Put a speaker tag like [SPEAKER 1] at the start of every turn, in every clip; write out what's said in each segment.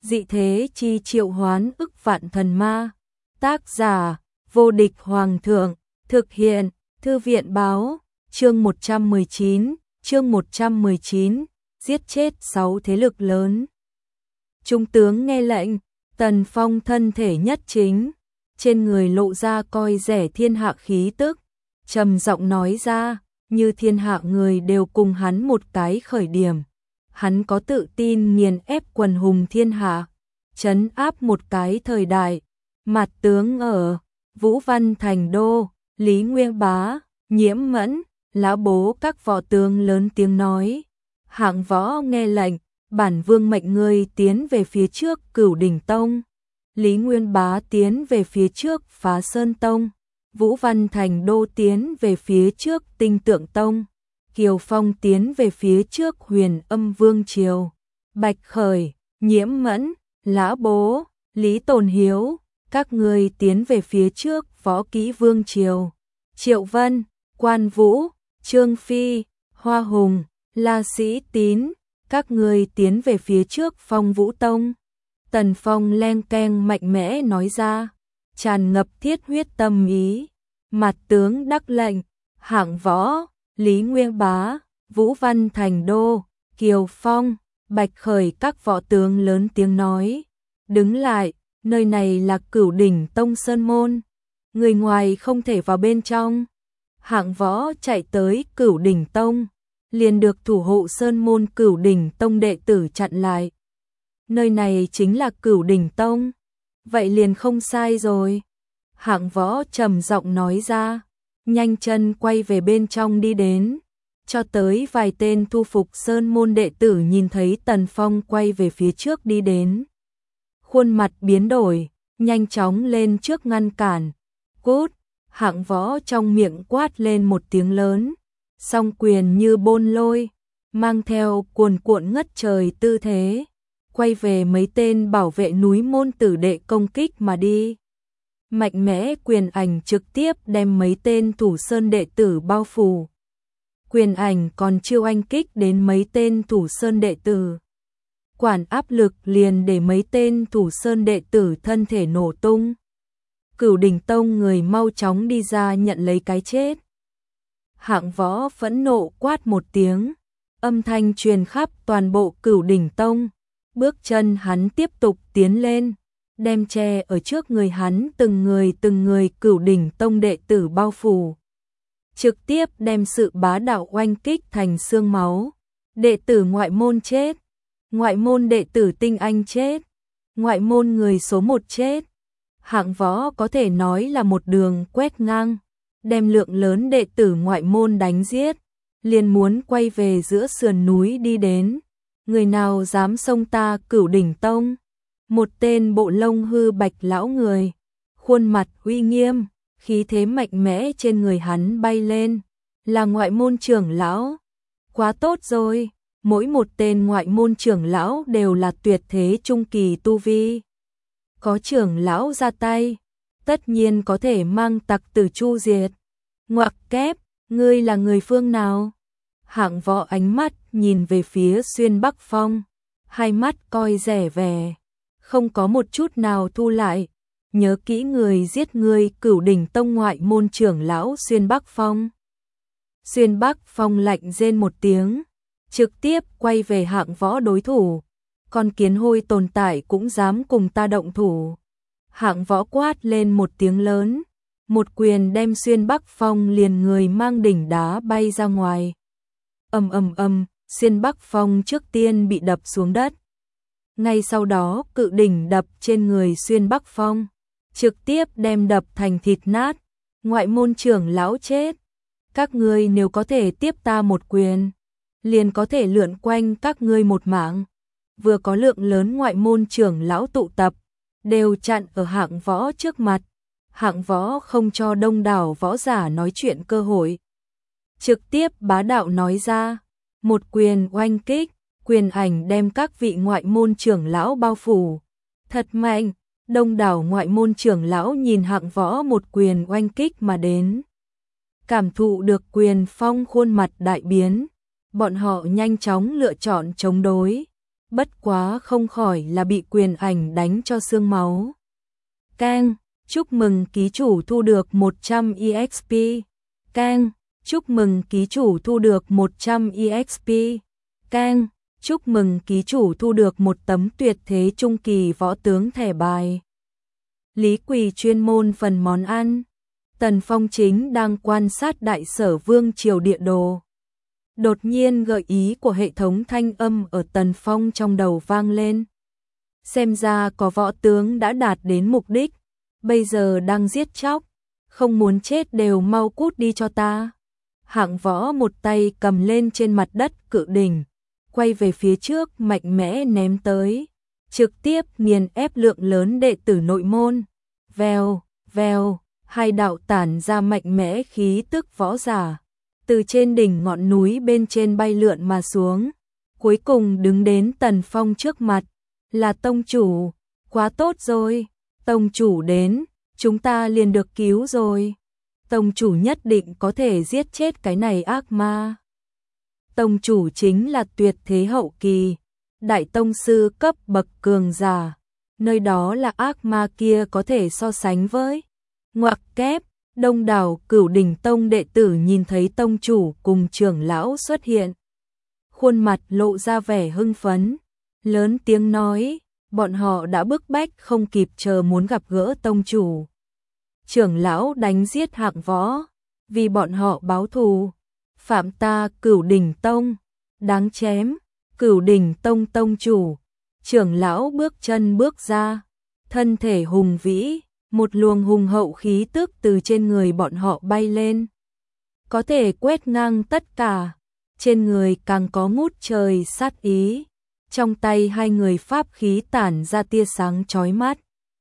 [SPEAKER 1] dị thế chi triệu hoán ức vạn thần ma. Tác giả, vô địch hoàng thượng, thực hiện, thư viện báo, chương 119, giết chết 6 thế lực lớn. Trung tướng nghe lệnh, Tần Phong thân thể nhất chính, trên người lộ ra coi rẻ thiên hạ khí tức, trầm giọng nói ra, như thiên hạ người đều cùng hắn một cái khởi điểm. Hắn có tự tin nghiền ép quần hùng thiên hạ, trấn áp một cái thời đại. Mặt tướng ở Vũ Văn Thành Đô, Lý Nguyên Bá, Nhiễm Mẫn, Lã Bố các võ tướng lớn tiếng nói. Hạng Võ nghe lệnh, bản vương mệnh ngươi tiến về phía trước Cửu Đỉnh Tông. Lý Nguyên Bá tiến về phía trước Phá Sơn Tông. Vũ Văn Thành Đô tiến về phía trước Tinh Tượng Tông. Kiều Phong tiến về phía trước Huyền Âm Vương Triều. Bạch Khởi, Nhiễm Mẫn, Lã Bố, Lý Tồn Hiếu, các ngươi tiến về phía trước Võ Kỹ Vương Triều. Triệu Vân, Quan Vũ, Trương Phi, Hoa Hùng, La Sĩ Tín, các ngươi tiến về phía trước Phong Vũ Tông. Tần Phong len keng mạnh mẽ nói ra, tràn ngập thiết huyết tâm ý. Mặt tướng đắc lệnh, Hạng Võ, Lý Nguyên Bá, Vũ Văn Thành Đô, Kiều Phong, Bạch Khởi các võ tướng lớn tiếng nói. Đứng lại, nơi này là Cửu Đỉnh Tông Sơn Môn, người ngoài không thể vào bên trong. Hạng Võ chạy tới Cửu Đỉnh Tông, liền được thủ hộ Sơn Môn Cửu Đỉnh Tông đệ tử chặn lại. Nơi này chính là Cửu Đỉnh Tông, vậy liền không sai rồi. Hạng Võ trầm giọng nói ra, nhanh chân quay về bên trong đi đến. Cho tới vài tên thu phục Sơn Môn đệ tử nhìn thấy Tần Phong quay về phía trước đi đến. Khuôn mặt biến đổi, nhanh chóng lên trước ngăn cản. Cút! Hạng Võ trong miệng quát lên một tiếng lớn, song quyền như bôn lôi, mang theo cuồn cuộn ngất trời tư thế, quay về mấy tên bảo vệ núi môn tử đệ công kích mà đi. Mạnh mẽ quyền ảnh trực tiếp đem mấy tên thủ sơn đệ tử bao phủ. Quyền ảnh còn chưa oanh kích đến mấy tên thủ sơn đệ tử. Quản áp lực liền để mấy tên thủ sơn đệ tử thân thể nổ tung. Cửu Đỉnh Tông người mau chóng đi ra nhận lấy cái chết. Hạng Võ phẫn nộ quát một tiếng, âm thanh truyền khắp toàn bộ Cửu Đỉnh Tông. Bước chân hắn tiếp tục tiến lên, đem che ở trước người hắn từng người Cửu Đỉnh Tông đệ tử bao phủ. Trực tiếp đem sự bá đạo oanh kích thành xương máu. Đệ tử ngoại môn chết, ngoại môn đệ tử tinh anh chết, ngoại môn người số 1 chết. Hạng Võ có thể nói là một đường quét ngang, đem lượng lớn đệ tử ngoại môn đánh giết, liền muốn quay về giữa sườn núi đi đến. Người nào dám xông ta Cửu Đỉnh Tông? Một tên bộ lông hư bạch lão người, khuôn mặt uy nghiêm, khí thế mạnh mẽ trên người hắn bay lên, là ngoại môn trưởng lão. Quá tốt rồi, mỗi một tên ngoại môn trưởng lão đều là tuyệt thế trung kỳ tu vi. Có trưởng lão ra tay, tất nhiên có thể mang tặc tử chu diệt. Ngoặc kép, ngươi là người phương nào? Hạng Võ ánh mắt nhìn về phía Xuyên Bắc Phong, hai mắt coi rẻ vẻ, không có một chút nào thu lại. Nhớ kỹ người giết người Cửu Đỉnh Tông ngoại môn trưởng lão Xuyên Bắc Phong. Xuyên Bắc Phong lạnh rên một tiếng, trực tiếp quay về Hạng Võ đối thủ. Con kiến hôi tồn tại cũng dám cùng ta động thủ. Hạng Võ quát lên một tiếng lớn, một quyền đem Xuyên Bắc Phong liền người mang đỉnh đá bay ra ngoài. Ầm ầm ầm, Xuyên Bắc Phong trước tiên bị đập xuống đất. Ngay sau đó cự đỉnh đập trên người Xuyên Bắc Phong, trực tiếp đem đập thành thịt nát. Ngoại môn trưởng lão chết, các ngươi nếu có thể tiếp ta một quyền, liền có thể lượn quanh các ngươi một mạng. Vừa có lượng lớn ngoại môn trưởng lão tụ tập, đều chặn ở Hạng Võ trước mặt. Hạng Võ không cho đông đảo võ giả nói chuyện cơ hội, trực tiếp bá đạo nói ra, một quyền oanh kích, quyền ảnh đem các vị ngoại môn trưởng lão bao phủ. Thật mạnh, đông đảo ngoại môn trưởng lão nhìn Hạng Võ một quyền oanh kích mà đến. Cảm thụ được quyền phong khuôn mặt đại biến, bọn họ nhanh chóng lựa chọn chống đối. bất quá không khỏi là bị quyền ảnh đánh cho xương máu. Keng, chúc mừng ký chủ thu được 100 EXP. Keng, chúc mừng ký chủ thu được 100 EXP. Keng, chúc mừng ký chủ thu được một tấm tuyệt thế trung kỳ võ tướng thẻ bài. Lý Quỳ chuyên môn phần món ăn. Tần Phong chính đang quan sát đại sở vương triều địa đồ. Đột nhiên gợi ý của hệ thống thanh âm ở Tần Phong trong đầu vang lên. Xem ra có võ tướng đã đạt đến mục đích, bây giờ đang giết chóc, không muốn chết đều mau cút đi cho ta. Hạng Võ một tay cầm lên trên mặt đất cự đỉnh, quay về phía trước mạnh mẽ ném tới, trực tiếp nghiền ép lượng lớn đệ tử nội môn. Vèo, vèo, hai đạo tản ra mạnh mẽ khí tức võ giả, từ trên đỉnh ngọn núi bên trên bay lượn mà xuống, cuối cùng đứng đến Tần Phong trước mặt, là tông chủ, quá tốt rồi, tông chủ đến, chúng ta liền được cứu rồi, tông chủ nhất định có thể giết chết cái này ác ma. Tông chủ chính là tuyệt thế hậu kỳ, đại tông sư cấp bậc cường giả, nơi đó là ác ma kia có thể so sánh với. Ngoặc kép, đông đảo Cửu Đỉnh Tông đệ tử nhìn thấy tông chủ cùng trưởng lão xuất hiện. Khuôn mặt lộ ra vẻ hưng phấn, lớn tiếng nói, bọn họ đã bức bách không kịp chờ muốn gặp gỡ tông chủ. Trưởng lão đánh giết Hạng Võ, vì bọn họ báo thù, phạm ta Cửu Đỉnh Tông, đáng chém. Cửu Đỉnh Tông tông chủ, trưởng lão bước chân bước ra, thân thể hùng vĩ, một luồng hùng hậu khí tức từ trên người bọn họ bay lên, có thể quét ngang tất cả, trên người càng có ngút trời sát ý, trong tay hai người pháp khí tản ra tia sáng chói mắt.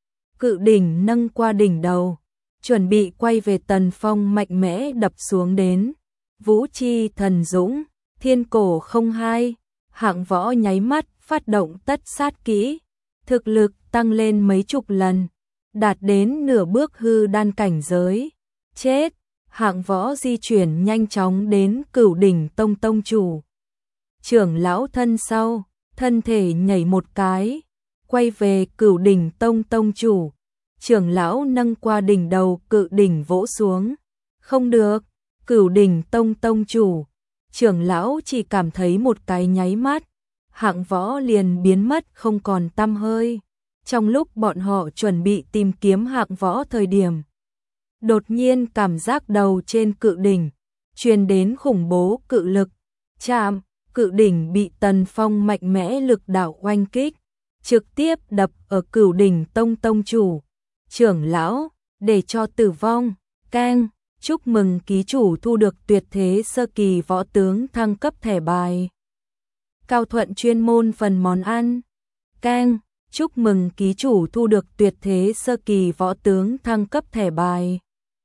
[SPEAKER 1] Cự đỉnh nâng qua đỉnh đầu, chuẩn bị quay về Tần Phong mạnh mẽ đập xuống đến. Vũ chi thần dũng, thiên cổ không hai, Hạng Võ nháy mắt phát động tất sát kỹ, thực lực tăng lên mấy chục lần, đạt đến nửa bước hư đan cảnh giới. Chết, Hạng Võ di chuyển nhanh chóng đến Cửu Đỉnh Tông tông chủ. Trưởng lão thân sau, thân thể nhảy một cái, quay về Cửu Đỉnh Tông tông chủ. Trưởng lão nâng qua đỉnh đầu cự đỉnh vỗ xuống. Không được, Cửu Đỉnh Tông tông chủ. Trưởng lão chỉ cảm thấy một cái nháy mắt, Hạng Võ liền biến mất không còn tăm hơi. Trong lúc bọn họ chuẩn bị tìm kiếm Hạng Võ thời điểm, đột nhiên cảm giác đầu trên cự đỉnh truyền đến khủng bố cự lực, chạm, cự đỉnh bị Tần Phong mạnh mẽ lực đạo oanh kích, trực tiếp đập ở Cửu Đỉnh Tông tông chủ. Trưởng lão, để cho tử vong. Keng, chúc mừng ký chủ thu được tuyệt thế sơ kỳ võ tướng thăng cấp thẻ bài. Cao Thuận chuyên môn phần món ăn. Keng, chúc mừng ký chủ thu được tuyệt thế sơ kỳ võ tướng thăng cấp thẻ bài.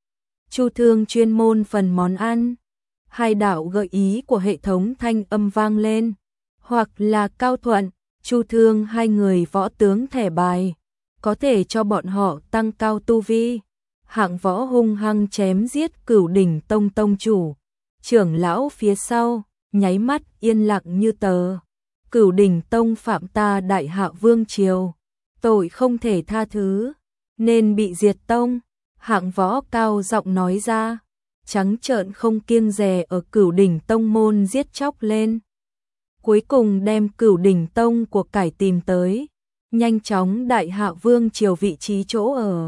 [SPEAKER 1] Chu Thương chuyên môn phần món ăn. Hai đạo gợi ý của hệ thống thanh âm vang lên, hoặc là Cao Thuận, Chu Thương hai người võ tướng thẻ bài, có thể cho bọn họ tăng cao tu vi. Hạng Võ hung hăng chém giết Cửu Đỉnh Tông tông chủ. Trưởng lão phía sau, nháy mắt yên lặng như tờ. Cửu Đỉnh Tông phạm ta Đại Hạ vương triều, tội không thể tha thứ, nên bị diệt tông. Hạng Võ cao giọng nói ra, trắng trợn không kiêng dè ở Cửu Đỉnh Tông môn giết chóc lên. Cuối cùng đem Cửu Đỉnh Tông của cải tìm tới, nhanh chóng Đại Hạ vương triều vị trí chỗ ở.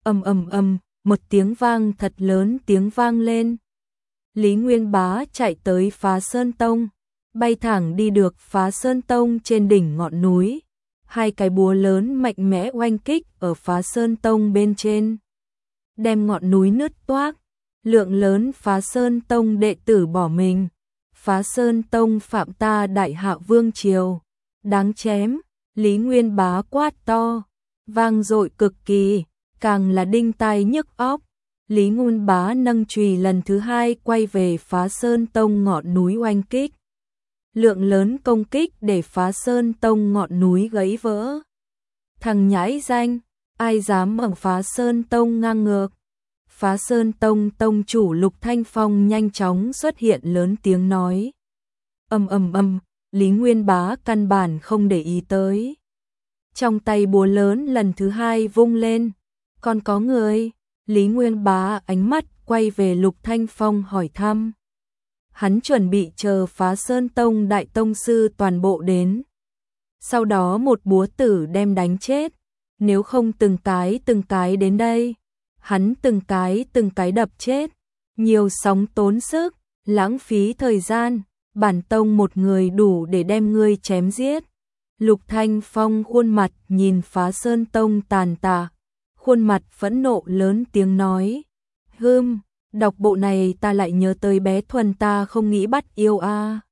[SPEAKER 1] Một tiếng vang thật lớn tiếng vang lên. Lý Nguyên Bá chạy tới Phá Sơn Tông, bay thẳng đi được Phá Sơn Tông trên đỉnh ngọn núi. Hai cái búa lớn mạnh mẽ oanh kích ở Phá Sơn Tông bên trên, đem ngọn núi nứt toác, lượng lớn Phá Sơn Tông đệ tử bỏ mình. Phá Sơn Tông phạm ta Đại Hạ vương triều, đáng chém. Lý Nguyên Bá quát to, vang dội cực kỳ, càng là đinh tai nhức óc. Lý Nguyên Bá nâng chùy lần thứ hai quay về Phá Sơn Tông ngọn núi oanh kích. Lượng lớn công kích để Phá Sơn Tông ngọn núi gãy vỡ. Thằng nhãi danh, ai dám ở Phá Sơn Tông ngang ngược. Phá Sơn Tông tông chủ Lục Thanh Phong nhanh chóng xuất hiện lớn tiếng nói. Lý Nguyên Bá căn bản không để ý tới. Trong tay búa lớn lần thứ hai vung lên, còn có người. Lý Nguyên Bá ánh mắt quay về Lục Thanh Phong hỏi thăm. Hắn chuẩn bị chờ Phá Sơn Tông đại tông sư toàn bộ đến. Sau đó một búa tử đem đánh chết, nếu không từng cái đến đây. Hắn từng cái đập chết, nhiều sóng tốn sức, lãng phí thời gian, bản tông một người đủ để đem ngươi chém giết. Lục Thanh Phong khuôn mặt nhìn Phá Sơn Tông tàn tạ, khuôn mặt phẫn nộ lớn tiếng nói. Đọc bộ này ta lại nhớ tới bé Thuần ta không nghĩ bắt yêu a.